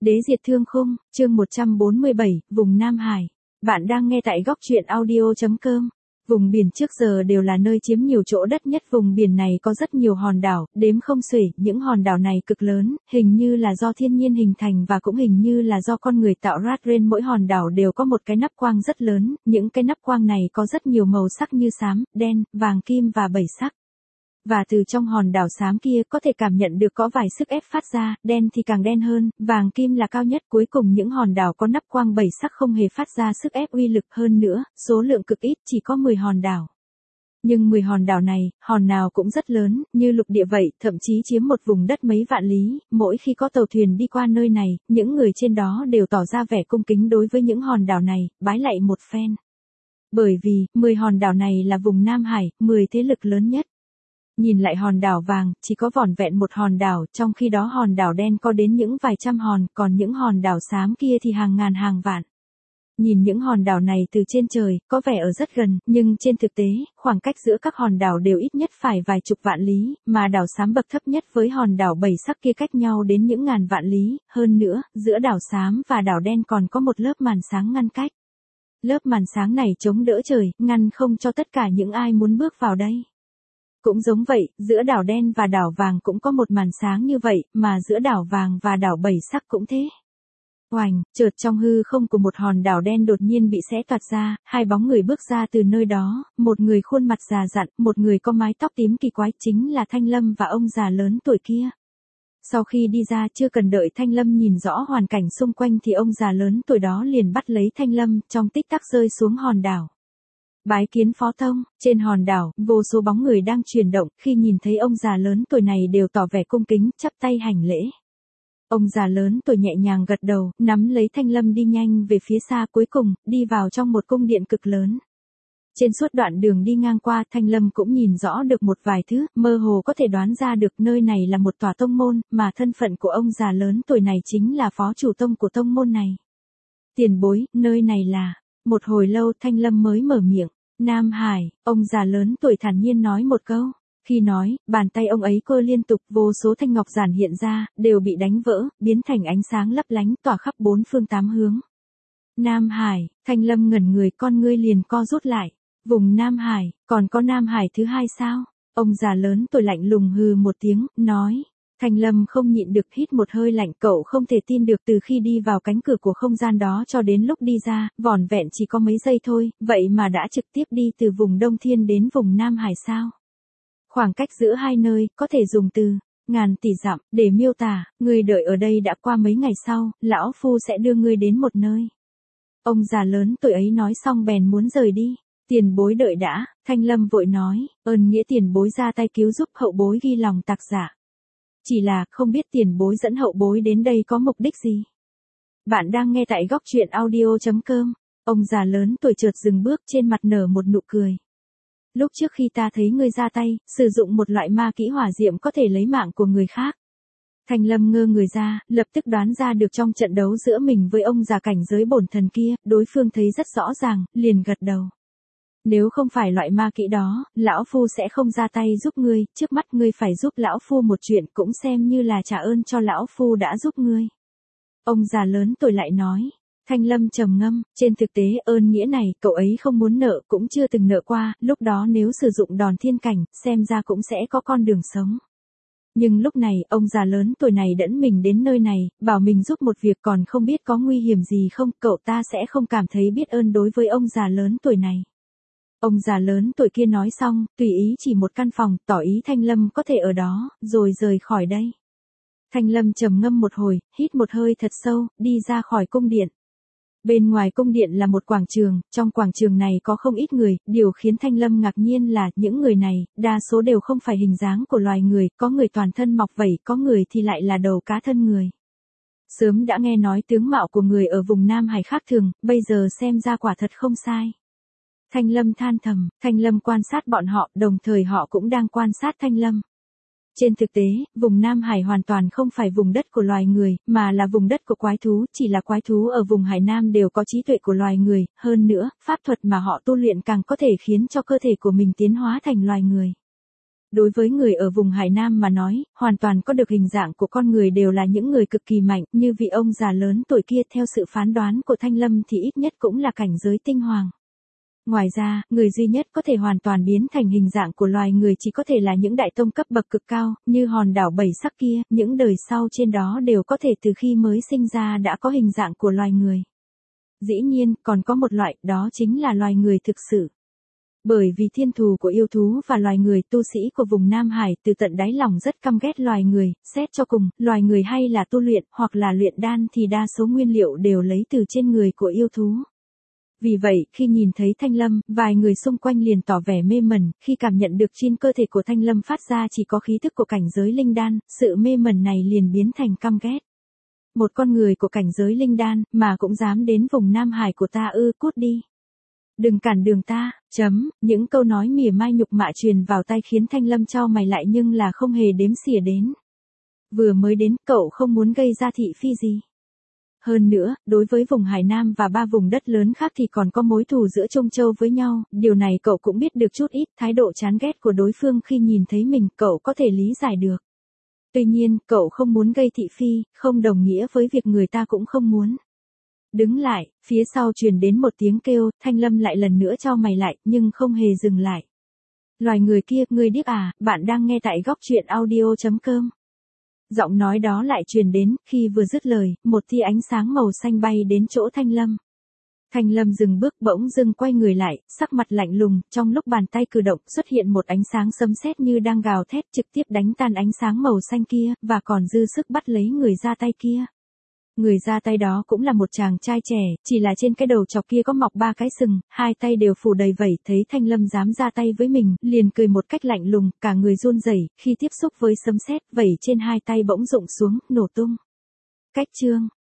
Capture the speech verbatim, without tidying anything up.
Đế diệt thương khung, chương một trăm bốn mươi bảy, vùng Nam Hải. Bạn đang nghe tại góc truyện audio chấm com. Vùng biển trước giờ đều là nơi chiếm nhiều chỗ đất nhất, vùng biển này có rất nhiều hòn đảo, đếm không xuể, những hòn đảo này cực lớn, hình như là do thiên nhiên hình thành và cũng hình như là do con người tạo ra. Trên mỗi hòn đảo đều có một cái nắp quang rất lớn, những cái nắp quang này có rất nhiều màu sắc như xám, đen, vàng kim và bảy sắc. Và từ trong hòn đảo xám kia có thể cảm nhận được có vài sức ép phát ra, đen thì càng đen hơn, vàng kim là cao nhất. Cuối cùng những hòn đảo có nắp quang bảy sắc không hề phát ra sức ép uy lực hơn nữa, số lượng cực ít, chỉ có mười hòn đảo. Nhưng mười hòn đảo này, hòn nào cũng rất lớn, như lục địa vậy, thậm chí chiếm một vùng đất mấy vạn lý. Mỗi khi có tàu thuyền đi qua nơi này, những người trên đó đều tỏ ra vẻ cung kính đối với những hòn đảo này, bái lạy một phen. Bởi vì, mười hòn đảo này là vùng Nam Hải, mười thế lực lớn nhất. Nhìn lại hòn đảo vàng, chỉ có vỏn vẹn một hòn đảo, trong khi đó hòn đảo đen có đến những vài trăm hòn, còn những hòn đảo xám kia thì hàng ngàn hàng vạn. Nhìn những hòn đảo này từ trên trời, có vẻ ở rất gần, nhưng trên thực tế, khoảng cách giữa các hòn đảo đều ít nhất phải vài chục vạn lý, mà đảo xám bậc thấp nhất với hòn đảo bảy sắc kia cách nhau đến những ngàn vạn lý. Hơn nữa, giữa đảo xám và đảo đen còn có một lớp màn sáng ngăn cách. Lớp màn sáng này chống đỡ trời, ngăn không cho tất cả những ai muốn bước vào đây. Cũng giống vậy, giữa đảo đen và đảo vàng cũng có một màn sáng như vậy, mà giữa đảo vàng và đảo bảy sắc cũng thế. Oành, chợt trong hư không của một hòn đảo đen đột nhiên bị xé toạc ra, hai bóng người bước ra từ nơi đó, một người khuôn mặt già dặn, một người có mái tóc tím kỳ quái, chính là Thanh Lâm và ông già lớn tuổi kia. Sau khi đi ra chưa cần đợi Thanh Lâm nhìn rõ hoàn cảnh xung quanh thì ông già lớn tuổi đó liền bắt lấy Thanh Lâm, trong tích tắc rơi xuống hòn đảo. Bái kiến phó tông, trên hòn đảo, vô số bóng người đang chuyển động, khi nhìn thấy ông già lớn tuổi này đều tỏ vẻ cung kính, chắp tay hành lễ. Ông già lớn tuổi nhẹ nhàng gật đầu, nắm lấy Thanh Lâm đi nhanh về phía xa, cuối cùng, đi vào trong một cung điện cực lớn. Trên suốt đoạn đường đi ngang qua, Thanh Lâm cũng nhìn rõ được một vài thứ, mơ hồ có thể đoán ra được nơi này là một tòa tông môn, mà thân phận của ông già lớn tuổi này chính là phó chủ tông của tông môn này. Tiền bối, nơi này là... Một hồi lâu Thanh Lâm mới mở miệng. Nam Hải, ông già lớn tuổi thản nhiên nói một câu. Khi nói, bàn tay ông ấy cơ liên tục, vô số thanh ngọc giản hiện ra, đều bị đánh vỡ, biến thành ánh sáng lấp lánh tỏa khắp bốn phương tám hướng. Nam Hải, Thanh Lâm ngẩn người, con ngươi liền co rút lại. Vùng Nam Hải, còn có Nam Hải thứ hai sao? Ông già lớn tuổi lạnh lùng hừ một tiếng, nói. Thanh Lâm không nhịn được hít một hơi lạnh, cậu không thể tin được từ khi đi vào cánh cửa của không gian đó cho đến lúc đi ra, vỏn vẹn chỉ có mấy giây thôi, vậy mà đã trực tiếp đi từ vùng Đông Thiên đến vùng Nam Hải sao? Khoảng cách giữa hai nơi, có thể dùng từ, ngàn tỷ dặm, để miêu tả, người đợi ở đây đã qua mấy ngày sau, lão phu sẽ đưa ngươi đến một nơi. Ông già lớn tuổi ấy nói xong bèn muốn rời đi. Tiền bối đợi đã, Thanh Lâm vội nói, ơn nghĩa tiền bối ra tay cứu giúp, hậu bối ghi lòng tạc giả. Chỉ là, không biết tiền bối dẫn hậu bối đến đây có mục đích gì? Bạn đang nghe tại góc truyện audio chấm com. Ông già lớn tuổi chợt dừng bước, trên mặt nở một nụ cười. Lúc trước khi ta thấy ngươi ra tay, sử dụng một loại ma kỹ hỏa diệm có thể lấy mạng của người khác. Thanh Lâm ngơ người ra, lập tức đoán ra được trong trận đấu giữa mình với ông già cảnh giới bổn thần kia, đối phương thấy rất rõ ràng, liền gật đầu. Nếu không phải loại ma kỹ đó, lão phu sẽ không ra tay giúp ngươi, trước mắt ngươi phải giúp lão phu một chuyện, cũng xem như là trả ơn cho lão phu đã giúp ngươi. Ông già lớn tuổi lại nói. Thanh Lâm trầm ngâm, trên thực tế ơn nghĩa này cậu ấy không muốn nợ, cũng chưa từng nợ qua, lúc đó nếu sử dụng đòn thiên cảnh, xem ra cũng sẽ có con đường sống. Nhưng lúc này, ông già lớn tuổi này dẫn mình đến nơi này, bảo mình giúp một việc còn không biết có nguy hiểm gì không, cậu ta sẽ không cảm thấy biết ơn đối với ông già lớn tuổi này. Ông già lớn tuổi kia nói xong, tùy ý chỉ một căn phòng, tỏ ý Thanh Lâm có thể ở đó, rồi rời khỏi đây. Thanh Lâm trầm ngâm một hồi, hít một hơi thật sâu, đi ra khỏi cung điện. Bên ngoài cung điện là một quảng trường, trong quảng trường này có không ít người, điều khiến Thanh Lâm ngạc nhiên là, những người này, đa số đều không phải hình dáng của loài người, có người toàn thân mọc vảy, có người thì lại là đầu cá thân người. Sớm đã nghe nói tướng mạo của người ở vùng Nam Hải khác thường, bây giờ xem ra quả thật không sai. Thanh Lâm than thầm, Thanh Lâm quan sát bọn họ, đồng thời họ cũng đang quan sát Thanh Lâm. Trên thực tế, vùng Nam Hải hoàn toàn không phải vùng đất của loài người, mà là vùng đất của quái thú, chỉ là quái thú ở vùng Hải Nam đều có trí tuệ của loài người, hơn nữa, pháp thuật mà họ tu luyện càng có thể khiến cho cơ thể của mình tiến hóa thành loài người. Đối với người ở vùng Hải Nam mà nói, hoàn toàn có được hình dạng của con người đều là những người cực kỳ mạnh, như vị ông già lớn tuổi kia theo sự phán đoán của Thanh Lâm thì ít nhất cũng là cảnh giới tinh hoàng. Ngoài ra, người duy nhất có thể hoàn toàn biến thành hình dạng của loài người chỉ có thể là những đại tông cấp bậc cực cao, như hòn đảo bảy sắc kia, những đời sau trên đó đều có thể từ khi mới sinh ra đã có hình dạng của loài người. Dĩ nhiên, còn có một loại, đó chính là loài người thực sự. Bởi vì thiên thù của yêu thú và loài người, tu sĩ của vùng Nam Hải từ tận đáy lòng rất căm ghét loài người, xét cho cùng, loài người hay là tu luyện, hoặc là luyện đan thì đa số nguyên liệu đều lấy từ trên người của yêu thú. Vì vậy, khi nhìn thấy Thanh Lâm, vài người xung quanh liền tỏ vẻ mê mẩn, khi cảm nhận được trên cơ thể của Thanh Lâm phát ra chỉ có khí thức của cảnh giới linh đan, sự mê mẩn này liền biến thành căm ghét. Một con người của cảnh giới linh đan, mà cũng dám đến vùng Nam Hải của ta ư, cút đi. Đừng cản đường ta, chấm, những câu nói mỉa mai nhục mạ truyền vào tai khiến Thanh Lâm chau mày lại nhưng là không hề đếm xỉa đến. Vừa mới đến, cậu không muốn gây ra thị phi gì. Hơn nữa, đối với vùng Hải Nam và ba vùng đất lớn khác thì còn có mối thù giữa Trung Châu với nhau, điều này cậu cũng biết được chút ít, thái độ chán ghét của đối phương khi nhìn thấy mình, cậu có thể lý giải được. Tuy nhiên, cậu không muốn gây thị phi, không đồng nghĩa với việc người ta cũng không muốn. Đứng lại, phía sau truyền đến một tiếng kêu, Thanh Lâm lại lần nữa chau mày lại, nhưng không hề dừng lại. Loài người kia, người điếc à, bạn đang nghe tại góc truyện audio chấm com. Giọng nói đó lại truyền đến, khi vừa dứt lời, một tia ánh sáng màu xanh bay đến chỗ Thanh Lâm. Thanh Lâm dừng bước bỗng dưng quay người lại, sắc mặt lạnh lùng, trong lúc bàn tay cử động xuất hiện một ánh sáng sấm sét như đang gào thét trực tiếp đánh tan ánh sáng màu xanh kia, và còn dư sức bắt lấy người ra tay kia. Người ra tay đó cũng là một chàng trai trẻ, chỉ là trên cái đầu chọc kia có mọc ba cái sừng, hai tay đều phủ đầy vảy, thấy Thanh Lâm dám ra tay với mình, liền cười một cách lạnh lùng, cả người run rẩy, khi tiếp xúc với sấm sét, vảy trên hai tay bỗng rụng xuống, nổ tung. Cách chương